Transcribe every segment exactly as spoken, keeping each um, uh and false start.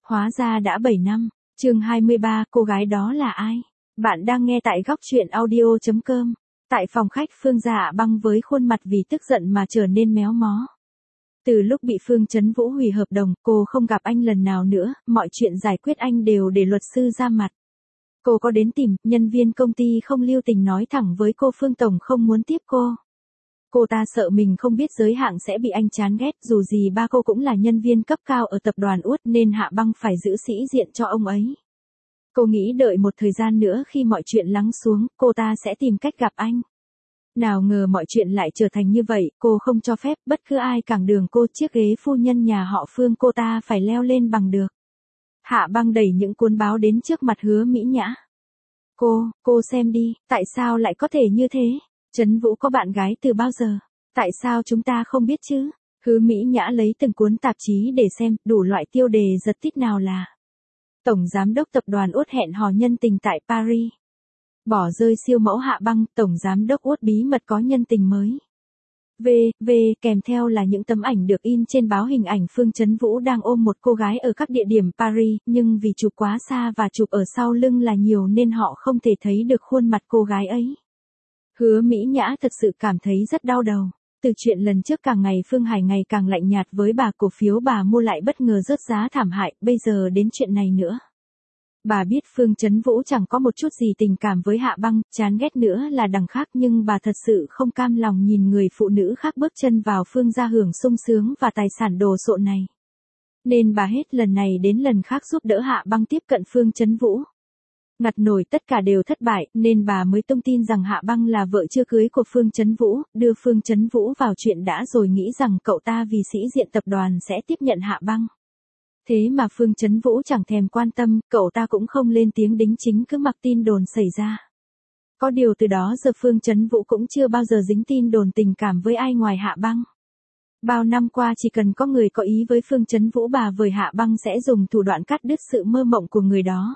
Hóa ra đã bảy năm. Chương hai mươi ba, cô gái đó là ai? Bạn đang nghe tại góc truyện audio chấm com. Tại phòng khách, Phương Gia Hạ Băng với khuôn mặt vì tức giận mà trở nên méo mó. Từ lúc bị Phương Chấn Vũ hủy hợp đồng, cô không gặp anh lần nào nữa, mọi chuyện giải quyết anh đều để luật sư ra mặt. Cô có đến tìm, nhân viên công ty không lưu tình nói thẳng với cô Phương Tổng không muốn tiếp cô. Cô ta sợ mình không biết giới hạn sẽ bị anh chán ghét, dù gì ba cô cũng là nhân viên cấp cao ở tập đoàn Út nên Hạ Băng phải giữ sĩ diện cho ông ấy. Cô nghĩ đợi một thời gian nữa khi mọi chuyện lắng xuống, cô ta sẽ tìm cách gặp anh. Nào ngờ mọi chuyện lại trở thành như vậy, cô không cho phép bất cứ ai cản đường cô, chiếc ghế phu nhân nhà họ Phương cô ta phải leo lên bằng được. Hạ Băng đẩy những cuốn báo đến trước mặt Hứa Mỹ Nhã. Cô, cô xem đi, tại sao lại có thể như thế? Chấn Vũ có bạn gái từ bao giờ? Tại sao chúng ta không biết chứ? Hứa Mỹ Nhã lấy từng cuốn tạp chí để xem, đủ loại tiêu đề giật tít nào là Tổng Giám đốc Tập đoàn Út hẹn hò nhân tình tại Paris. Bỏ rơi siêu mẫu Hạ Băng, Tổng Giám đốc Út bí mật có nhân tình mới. V, V, kèm theo là những tấm ảnh được in trên báo hình ảnh Phương Chấn Vũ đang ôm một cô gái ở các địa điểm Paris, nhưng vì chụp quá xa và chụp ở sau lưng là nhiều nên họ không thể thấy được khuôn mặt cô gái ấy. Hứa Mỹ Nhã thật sự cảm thấy rất đau đầu. Từ chuyện lần trước càng ngày Phương Hải ngày càng lạnh nhạt với bà, cổ phiếu bà mua lại bất ngờ rớt giá thảm hại, bây giờ đến chuyện này nữa. Bà biết Phương Chấn Vũ chẳng có một chút gì tình cảm với Hạ Băng, chán ghét nữa là đằng khác, nhưng bà thật sự không cam lòng nhìn người phụ nữ khác bước chân vào Phương gia hưởng sung sướng và tài sản đồ sộ này. Nên bà hết lần này đến lần khác giúp đỡ Hạ Băng tiếp cận Phương Chấn Vũ. Ngặt nổi tất cả đều thất bại, nên bà mới tung tin rằng Hạ Băng là vợ chưa cưới của Phương Chấn Vũ, đưa Phương Chấn Vũ vào chuyện đã rồi nghĩ rằng cậu ta vì sĩ diện tập đoàn sẽ tiếp nhận Hạ Băng. Thế mà Phương Chấn Vũ chẳng thèm quan tâm, cậu ta cũng không lên tiếng đính chính, cứ mặc tin đồn xảy ra. Có điều từ đó giờ Phương Chấn Vũ cũng chưa bao giờ dính tin đồn tình cảm với ai ngoài Hạ Băng. Bao năm qua chỉ cần có người có ý với Phương Chấn Vũ, bà với Hạ Băng sẽ dùng thủ đoạn cắt đứt sự mơ mộng của người đó.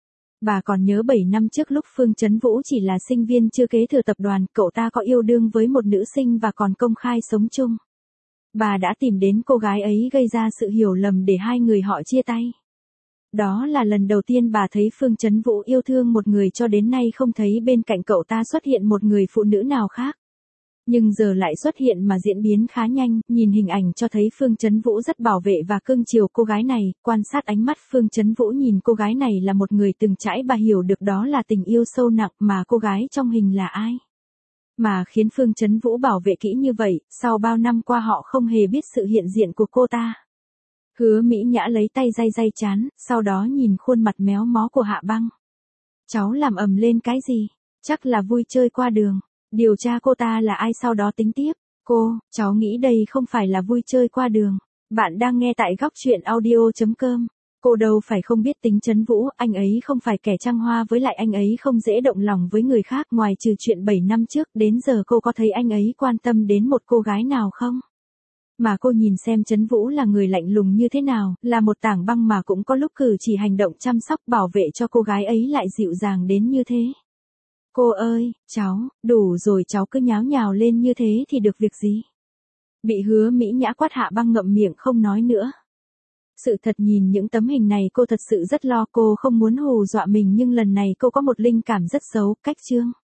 Bà còn nhớ bảy năm trước lúc Phương Chấn Vũ chỉ là sinh viên chưa kế thừa tập đoàn, cậu ta có yêu đương với một nữ sinh và còn công khai sống chung. Bà đã tìm đến cô gái ấy gây ra sự hiểu lầm để hai người họ chia tay. Đó là lần đầu tiên bà thấy Phương Chấn Vũ yêu thương một người, cho đến nay không thấy bên cạnh cậu ta xuất hiện một người phụ nữ nào khác. Nhưng giờ lại xuất hiện mà diễn biến khá nhanh, nhìn hình ảnh cho thấy Phương Chấn Vũ rất bảo vệ và cưng chiều cô gái này, quan sát ánh mắt Phương Chấn Vũ nhìn cô gái này là một người từng trải, bà hiểu được đó là tình yêu sâu nặng, mà cô gái trong hình là ai. Mà khiến Phương Chấn Vũ bảo vệ kỹ như vậy, sau bao năm qua họ không hề biết sự hiện diện của cô ta. Hứa Mỹ Nhã lấy tay day day trán, sau đó nhìn khuôn mặt méo mó của Hạ Băng. Cháu làm ầm lên cái gì? Chắc là vui chơi qua đường. Điều tra cô ta là ai sau đó tính tiếp. Cô, cháu nghĩ đây không phải là vui chơi qua đường. Bạn đang nghe tại góc truyện audio chấm com. Cô đâu phải không biết tính Chấn Vũ, anh ấy không phải kẻ trăng hoa, với lại anh ấy không dễ động lòng với người khác. Ngoài trừ chuyện bảy năm trước, đến giờ cô có thấy anh ấy quan tâm đến một cô gái nào không? Mà cô nhìn xem Chấn Vũ là người lạnh lùng như thế nào, là một tảng băng mà cũng có lúc cử chỉ hành động chăm sóc bảo vệ cho cô gái ấy lại dịu dàng đến như thế. Cô ơi, cháu, đủ rồi, cháu cứ nháo nhào lên như thế thì được việc gì? Bị Hứa Mỹ Nhã quát, Hạ Băng ngậm miệng không nói nữa. Sự thật nhìn những tấm hình này cô thật sự rất lo, cô không muốn hù dọa mình, nhưng lần này cô có một linh cảm rất xấu, cách chương.